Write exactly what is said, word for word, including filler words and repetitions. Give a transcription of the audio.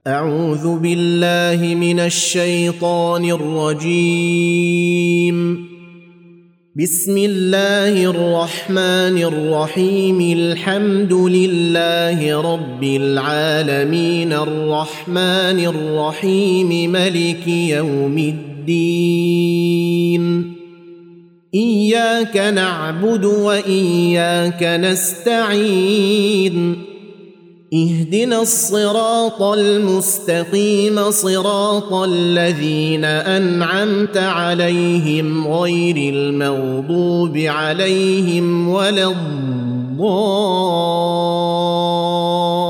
أعوذ بالله من الشيطان الرجيم. بسم الله الرحمن الرحيم. الحمد لله رب العالمين الرحمن الرحيم ملك يوم الدين. إياك نعبد وإياك نستعين. اهدنا الصراط المستقيم صراط الذين أنعمت عليهم غير المغضوب عليهم ولا الضالين.